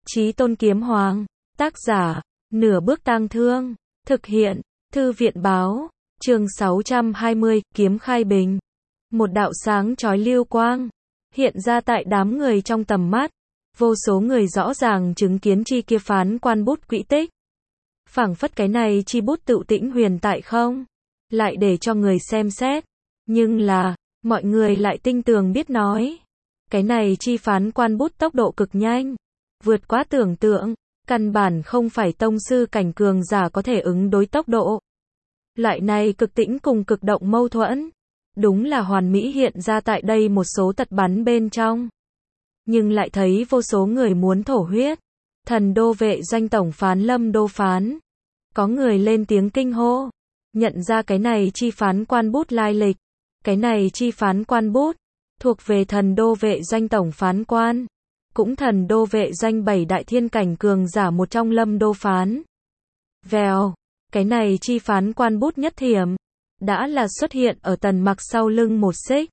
Chí Tôn Kiếm Hoàng. Tác giả, Nửa Bước Tang Thương. Thực hiện, Thư viện báo. Chương 620, Kiếm Khai Bình. Một đạo sáng chói lưu quang hiện ra tại đám người trong tầm mắt. Vô số người rõ ràng chứng kiến chi kia phán quan bút quỹ tích. Phảng phất cái này chi bút tự tĩnh huyền tại không, lại để cho người xem xét. Nhưng là, mọi người lại tinh tường biết nói. Cái này chi phán quan bút tốc độ cực nhanh, vượt quá tưởng tượng, căn bản không phải tông sư cảnh cường giả có thể ứng đối tốc độ. Loại này cực tĩnh cùng cực động mâu thuẫn, đúng là hoàn mỹ hiện ra tại đây một số tật bắn bên trong. Nhưng lại thấy vô số người muốn thổ huyết. Thần đô vệ doanh tổng phán Lâm Đô Phán. Có người lên tiếng kinh hô, nhận ra cái này chi phán quan bút lai lịch. Cái này chi phán quan bút, thuộc về thần đô vệ doanh tổng phán quan. Cũng thần đô vệ doanh 7 đại thiên cảnh cường giả một trong Lâm Đô Phán. Vèo, cái này chi phán quan bút nhất thiểm, đã là xuất hiện ở Tần Mặc sau lưng một xích,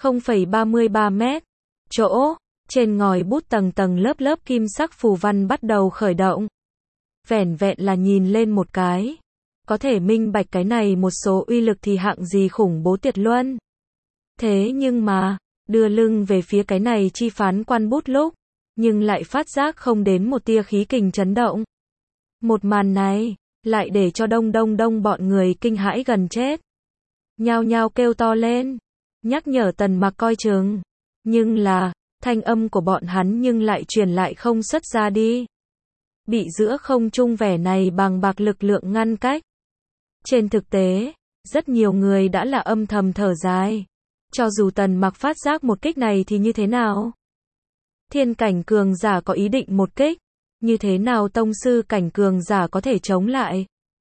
0,33 mét. Chỗ, trên ngòi bút tầng tầng lớp lớp kim sắc phù văn bắt đầu khởi động. Vẻn vẹn là nhìn lên một cái, có thể minh bạch cái này một số uy lực thì hạng gì khủng bố tuyệt luân. Thế nhưng mà, đưa lưng về phía cái này chi phán quan bút lúc, nhưng lại phát giác không đến một tia khí kình chấn động. Một màn này, lại để cho đông bọn người kinh hãi gần chết. Nhao nhao kêu to lên, nhắc nhở Tần Mặc coi chừng. Nhưng là, thanh âm của bọn hắn nhưng lại truyền lại không xuất ra đi. Bị giữa không trung vẻ này bằng bạc lực lượng ngăn cách. Trên thực tế, rất nhiều người đã là âm thầm thở dài. Cho dù Tần Mặc phát giác một kích này thì như thế nào? Thiên cảnh cường giả có ý định một kích, như thế nào tông sư cảnh cường giả có thể chống lại?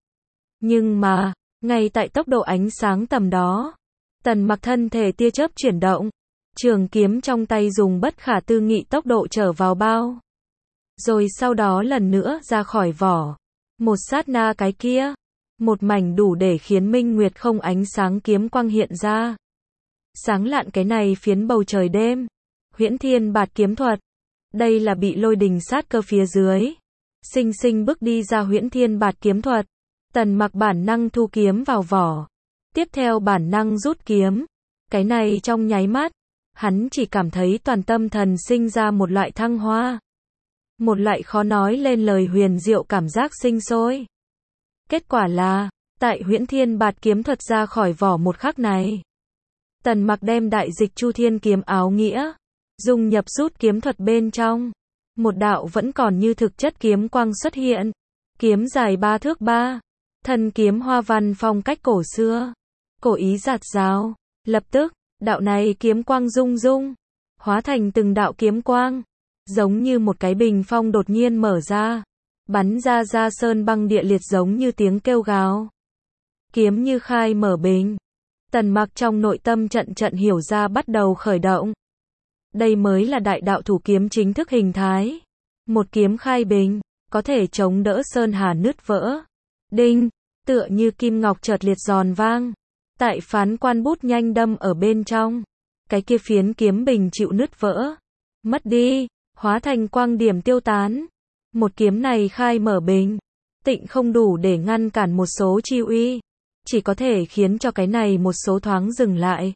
Nhưng mà, ngay tại tốc độ ánh sáng tầm đó, Tần Mặc thân thể tia chớp chuyển động, trường kiếm trong tay dùng bất khả tư nghị tốc độ trở vào bao. Rồi sau đó lần nữa ra khỏi vỏ. Một sát na cái kia, một mảnh đủ để khiến minh nguyệt không ánh sáng kiếm quang hiện ra. Sáng lạn cái này phiến bầu trời đêm. Huyễn Thiên Bạt kiếm thuật. Đây là bị lôi đình sát cơ phía dưới sinh sinh bước đi ra Huyễn Thiên Bạt kiếm thuật. Tần Mặc bản năng thu kiếm vào vỏ, tiếp theo bản năng rút kiếm. Cái này trong nháy mắt, hắn chỉ cảm thấy toàn tâm thần sinh ra một loại thăng hoa, một loại khó nói lên lời huyền diệu cảm giác sinh sôi. Kết quả là, tại Huyễn Thiên Bạt kiếm thuật ra khỏi vỏ một khắc này, Tần Mặc đem đại dịch Chu Thiên kiếm áo nghĩa dung nhập rút kiếm thuật bên trong. Một đạo vẫn còn như thực chất kiếm quang xuất hiện. Kiếm dài 3 thước 3. Thân kiếm hoa văn phong cách cổ xưa. Cổ ý rạt rào. Lập tức, đạo này kiếm quang rung rung, hóa thành từng đạo kiếm quang. Giống như một cái bình phong đột nhiên mở ra. Bắn ra ra sơn băng địa liệt giống như tiếng kêu gào. Kiếm như khai mở bình. Tần Mặc trong nội tâm trận hiểu ra bắt đầu khởi động. Đây mới là đại đạo thủ kiếm chính thức hình thái. Một kiếm khai bình, có thể chống đỡ sơn hà nứt vỡ. Đinh, tựa như kim ngọc chợt liệt giòn vang. Tại phán quan bút nhanh đâm ở bên trong. Cái kia phiến kiếm bình chịu nứt vỡ. Mất đi, hóa thành quang điểm tiêu tán. Một kiếm này khai mở bình, tịnh không đủ để ngăn cản một số chi uy. Chỉ có thể khiến cho cái này một số thoáng dừng lại.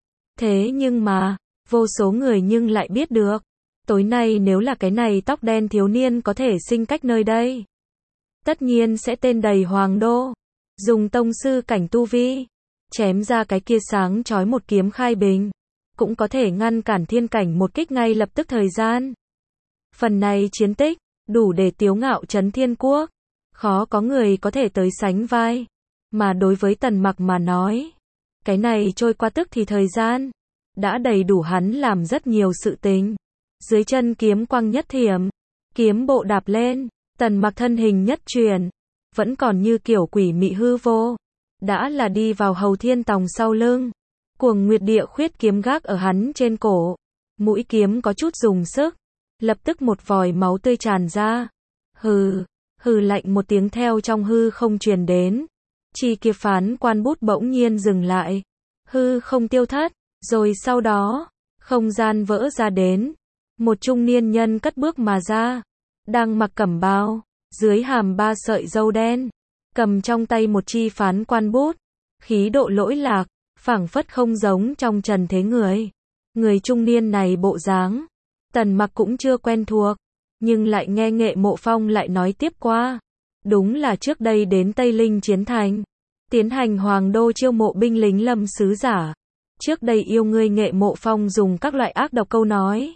Thế nhưng mà, vô số người nhưng lại biết được. Tối nay nếu là cái này tóc đen thiếu niên có thể sinh cách nơi đây, tất nhiên sẽ tên đầy hoàng đô. Dùng tông sư cảnh tu vi, chém ra cái kia sáng chói một kiếm khai bình, cũng có thể ngăn cản thiên cảnh một kích ngay lập tức thời gian. Phần này chiến tích, đủ để tiếu ngạo trấn thiên quốc. Khó có người có thể tới sánh vai. Mà đối với Tần Mặc mà nói, cái này trôi qua tức thì thời gian, đã đầy đủ hắn làm rất nhiều sự tình. Dưới chân kiếm quang nhất thiểm, kiếm bộ đạp lên, Tần Mặc thân hình nhất chuyển, vẫn còn như kiểu quỷ mị hư vô, đã là đi vào Hầu Thiên Tòng sau lưng. Cuồng Nguyệt Địa Khuyết kiếm gác ở hắn trên cổ, mũi kiếm có chút dùng sức, lập tức một vòi máu tươi tràn ra. Hừ, hừ lạnh một tiếng theo trong hư không truyền đến. Chi kia phán quan bút bỗng nhiên dừng lại, hư không tiêu thất, rồi sau đó, không gian vỡ ra đến. Một trung niên nhân cất bước mà ra. đang mặc cẩm bào, dưới hàm 3 sợi râu đen, cầm trong tay một chi phán quan bút, khí độ lỗi lạc, phảng phất không giống trong trần thế người. Người trung niên này bộ dáng, Tần Mặc cũng chưa quen thuộc, nhưng lại nghe Nghệ Mộ Phong lại nói tiếp qua. Đúng là trước đây đến Tây Linh Chiến Thành, tiến hành hoàng đô chiêu mộ binh lính Lâm sứ giả. Trước đây yêu ngươi Nghệ Mộ Phong dùng các loại ác độc câu nói,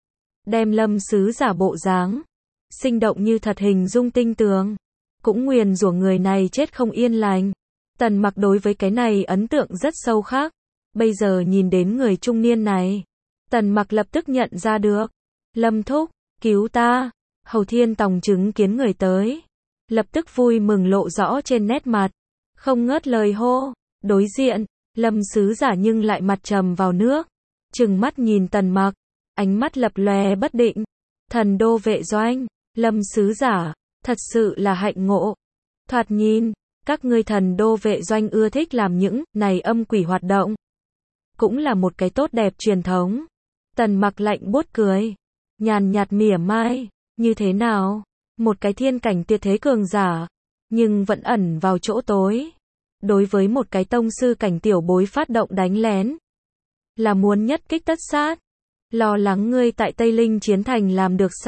đem Lâm sứ giả bộ dáng, sinh động như thật hình dung tinh tường, cũng nguyền rủa người này chết không yên lành. Tần Mặc đối với cái này ấn tượng rất sâu khác. Bây giờ nhìn đến người trung niên này, Tần Mặc lập tức nhận ra được. Lâm thúc, cứu ta. Hầu Thiên Tòng chứng kiến người tới, lập tức vui mừng lộ rõ trên nét mặt, không ngớt lời hô. Đối diện, Lâm sứ giả nhưng lại mặt trầm vào nước, trừng mắt nhìn Tần Mặc, ánh mắt lập lòe bất định. Thần đô vệ doanh, Lâm sứ giả, thật sự là hạnh ngộ. Thoạt nhìn, các ngươi thần đô vệ doanh ưa thích làm những này âm quỷ hoạt động, cũng là một cái tốt đẹp truyền thống. Tần Mặc lạnh buốt cười, nhàn nhạt mỉa mai, như thế nào? Một cái thiên cảnh tuyệt thế cường giả, nhưng vẫn ẩn vào chỗ tối. Đối với một cái tông sư cảnh tiểu bối phát động đánh lén, là muốn nhất kích tất sát. Lo lắng ngươi tại Tây Linh Chiến Thành làm được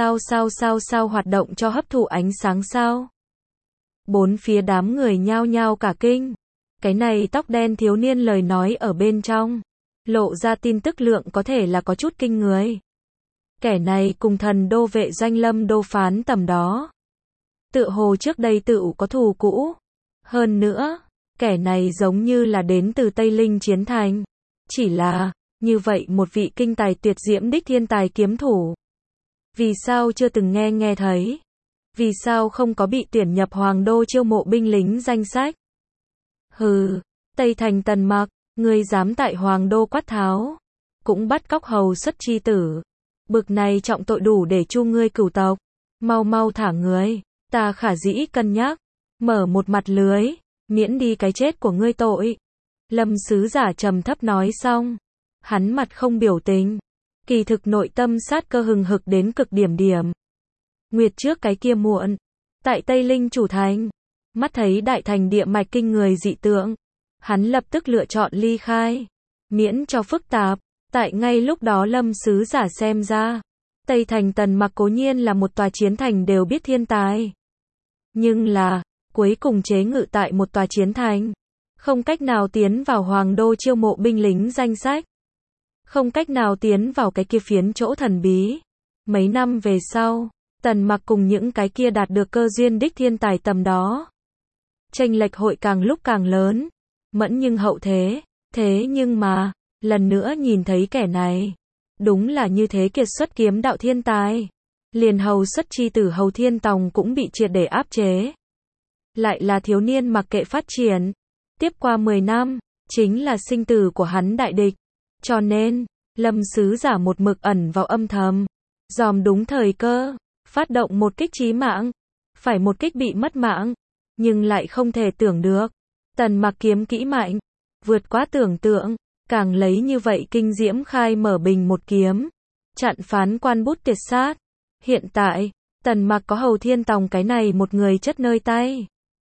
sao hoạt động cho hấp thụ ánh sáng sao? Bốn phía đám người nhao nhao cả kinh. Cái này tóc đen thiếu niên lời nói ở bên trong, lộ ra tin tức lượng có thể là có chút kinh người. Kẻ này cùng thần đô vệ doanh Lâm đô phán tầm đó, tự hồ trước đây tự có thù cũ. Hơn nữa, kẻ này giống như là đến từ Tây Linh Chiến Thành. Chỉ là, như vậy một vị kinh tài tuyệt diễm đích thiên tài kiếm thủ, vì sao chưa từng nghe thấy? Vì sao không có bị tuyển nhập hoàng đô chiêu mộ binh lính danh sách? Hừ, Tây Thành Tần Mặc, ngươi dám tại hoàng đô quát tháo, cũng bắt cóc hầu xuất chi tử. Bực này trọng tội đủ để chu ngươi cửu tộc. Mau mau thả người, ta khả dĩ cân nhắc, mở một mặt lưới, miễn đi cái chết của ngươi tội. Lâm sứ giả trầm thấp nói xong, hắn mặt không biểu tình, kỳ thực nội tâm sát cơ hừng hực đến cực điểm. Nguyệt trước cái kia muộn, tại Tây Linh chủ thành, mắt thấy đại thành địa mạch kinh người dị tượng, hắn lập tức lựa chọn ly khai, miễn cho phức tạp. Tại ngay lúc đó Lâm sứ giả xem ra, Tây Thành Tần Mặc cố nhiên là một tòa chiến thành đều biết thiên tài, nhưng là, cuối cùng chế ngự tại một tòa chiến thành, không cách nào tiến vào hoàng đô chiêu mộ binh lính danh sách, không cách nào tiến vào cái kia phiến chỗ thần bí. Mấy năm về sau, Tần Mặc cùng những cái kia đạt được cơ duyên đích thiên tài tầm đó, chênh lệch hội càng lúc càng lớn. Mẫn nhưng hậu thế, thế nhưng mà, lần nữa nhìn thấy kẻ này, đúng là như thế kiệt xuất kiếm đạo thiên tài. Liền hầu xuất chi tử Hầu Thiên Tòng cũng bị triệt để áp chế. Lại là thiếu niên mặc kệ phát triển, tiếp qua 10 năm, chính là sinh tử của hắn đại địch. Cho nên, Lâm sứ giả một mực ẩn vào âm thầm, dòm đúng thời cơ, phát động một kích chí mạng. Phải một kích bị mất mạng, nhưng lại không thể tưởng được. Tần Mặc kiếm kỹ mạnh, vượt quá tưởng tượng, càng lấy như vậy kinh diễm khai mở bình một kiếm, chặn phán quan bút tuyệt sát. Hiện tại, Tần Mặc có Hầu Thiên Tòng cái này một người chất nơi tay.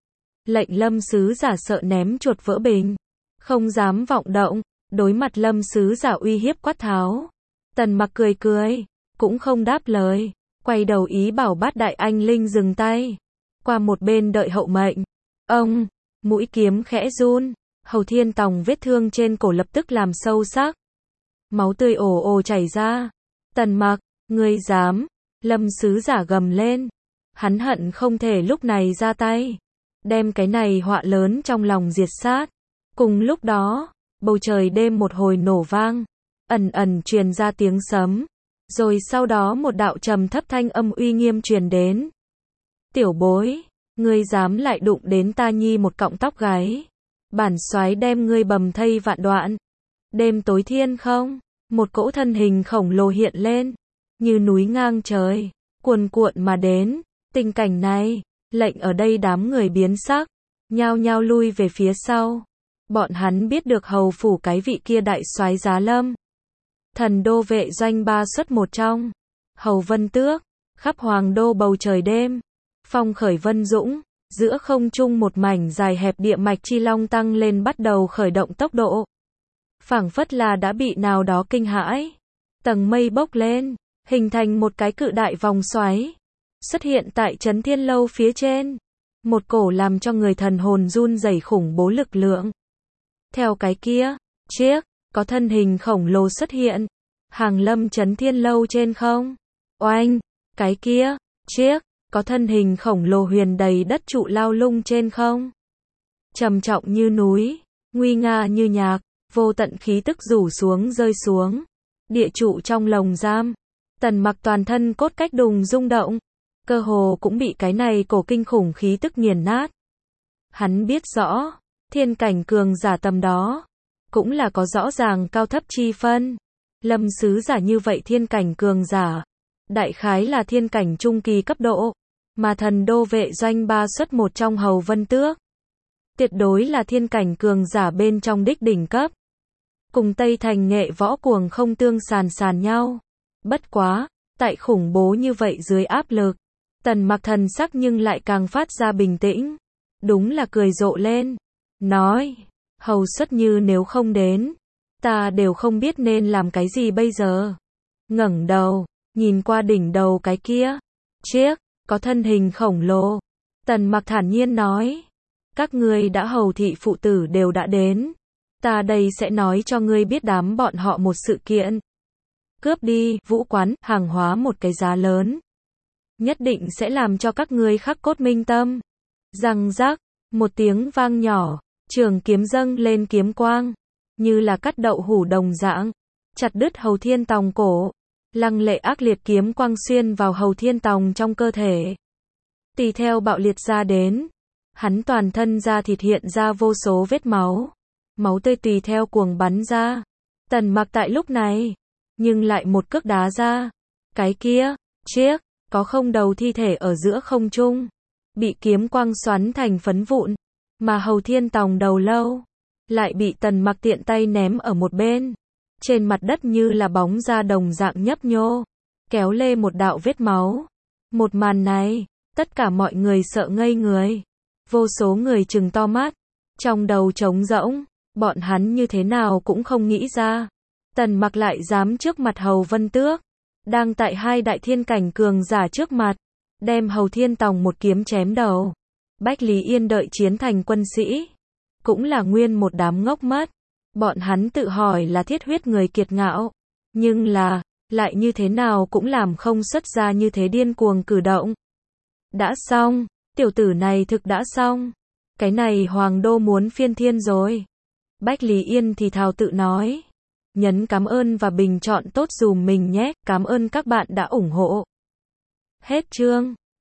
Lệnh Lâm sứ giả sợ ném chuột vỡ bình, không dám vọng động, đối mặt Lâm sứ giả uy hiếp quát tháo. Tần Mặc cười cười, cũng không đáp lời, quay đầu ý bảo Bát Đại Anh Linh dừng tay, qua một bên đợi hậu mệnh. Ông, mũi kiếm khẽ run, Hầu Thiên Tòng vết thương trên cổ lập tức làm sâu sắc, máu tươi ồ ồ chảy ra. Tần Mặc, ngươi dám? Lâm sứ giả gầm lên, hắn hận không thể lúc này ra tay, đem cái này họa lớn trong lòng diệt sát. Cùng lúc đó, bầu trời đêm một hồi nổ vang, ẩn ẩn truyền ra tiếng sấm, rồi sau đó một đạo trầm thấp thanh âm uy nghiêm truyền đến. Tiểu bối, ngươi dám lại đụng đến ta nhi một cọng tóc gáy, bản soái đem ngươi bầm thây vạn đoạn. Đêm tối thiên không, một cỗ thân hình khổng lồ hiện lên, như núi ngang trời, cuồn cuộn mà đến. Tình cảnh này, lệnh ở đây đám người biến sắc, nhao nhao lui về phía sau. Bọn hắn biết được hầu phủ cái vị kia đại soái giá lâm, thần đô vệ doanh 3 xuất 1 trong, Hầu Vân Tước, Khắp hoàng đô bầu trời đêm, phong khởi vân dũng, giữa không trung một mảnh dài hẹp địa mạch chi long tăng lên bắt đầu khởi động tốc độ. Phảng phất là đã bị nào đó kinh hãi. Tầng mây bốc lên, hình thành một cái cự đại vòng xoáy, xuất hiện tại Chấn Thiên Lâu phía trên. Một cổ làm cho người thần hồn run rẩy khủng bố lực lượng. Theo cái kia, chiếc, có thân hình khổng lồ xuất hiện, hàng lâm Chấn Thiên Lâu trên không. Oanh, cái kia, chiếc, có thân hình khổng lồ huyền đầy đất trụ lao lung trên không. Trầm trọng như núi, nguy nga như nhạc, vô tận khí tức rủ xuống rơi xuống. Địa trụ trong lồng giam, Tần Mặc toàn thân cốt cách đùng rung động, cơ hồ cũng bị cái này cổ kinh khủng khí tức nghiền nát. Hắn biết rõ, thiên cảnh cường giả tầm đó, cũng là có rõ ràng cao thấp chi phân. Lâm sứ giả như vậy thiên cảnh cường giả, đại khái là thiên cảnh trung kỳ cấp độ, mà thần đô vệ doanh 3 xuất một trong Hầu Vân Tước, tuyệt đối là thiên cảnh cường giả bên trong đích đỉnh cấp. Cùng Tây Thành nghệ võ cuồng không tương sàn nhau. Bất quá, tại khủng bố như vậy dưới áp lực, Tần Mặc thần sắc nhưng lại càng phát ra bình tĩnh. Đúng là cười rộ lên, nói, hầu xuất như nếu không đến, ta đều không biết nên làm cái gì bây giờ. Ngẩng đầu, nhìn qua đỉnh đầu cái kia, chiếc, có thân hình khổng lồ. Tần Mặc thản nhiên nói, các ngươi đã hầu thị phụ tử đều đã đến. Ta đây sẽ nói cho ngươi biết đám bọn họ một sự kiện. Cướp đi, vũ quán, hàng hóa một cái giá lớn. Nhất định sẽ làm cho các ngươi khắc cốt minh tâm. Răng rắc, một tiếng vang nhỏ, trường kiếm dâng lên kiếm quang, như là cắt đậu hủ đồng dạng, chặt đứt Hầu Thiên Tòng cổ. Lăng lệ ác liệt kiếm quang xuyên vào Hầu Thiên Tòng trong cơ thể. Tùy theo bạo liệt ra đến, hắn toàn thân da thịt hiện ra vô số vết máu. Máu tươi tùy theo cuồng bắn ra. Tần Mặc tại lúc này, nhưng lại một cước đá ra. Cái kia, chiếc, có không đầu thi thể ở giữa không trung, bị kiếm quang xoắn thành phấn vụn. Mà Hầu Thiên Tòng đầu lâu, lại bị Tần Mặc tiện tay ném ở một bên. Trên mặt đất như là bóng da đồng dạng nhấp nhô, kéo lê một đạo vết máu. Một màn này, tất cả mọi người sợ ngây người. Vô số người trừng to mắt, trong đầu trống rỗng. Bọn hắn như thế nào cũng không nghĩ ra, Tần Mặc lại dám trước mặt Hầu Vân Tước, đang tại hai đại thiên cảnh cường giả trước mặt, đem Hầu Thiên Tòng một kiếm chém đầu. Bách Lý Yên đợi chiến thành quân sĩ, cũng là nguyên một đám ngốc mất. Bọn hắn tự hỏi là thiết huyết người kiệt ngạo, nhưng là, lại như thế nào cũng làm không xuất ra như thế điên cuồng cử động. Đã xong, tiểu tử này thực đã xong, cái này hoàng đô muốn phiên thiên rồi. Bách Lý Yên thì thào tự nói. Nhấn cảm ơn và bình chọn tốt dùm mình nhé. Cảm ơn các bạn đã ủng hộ. Hết chương.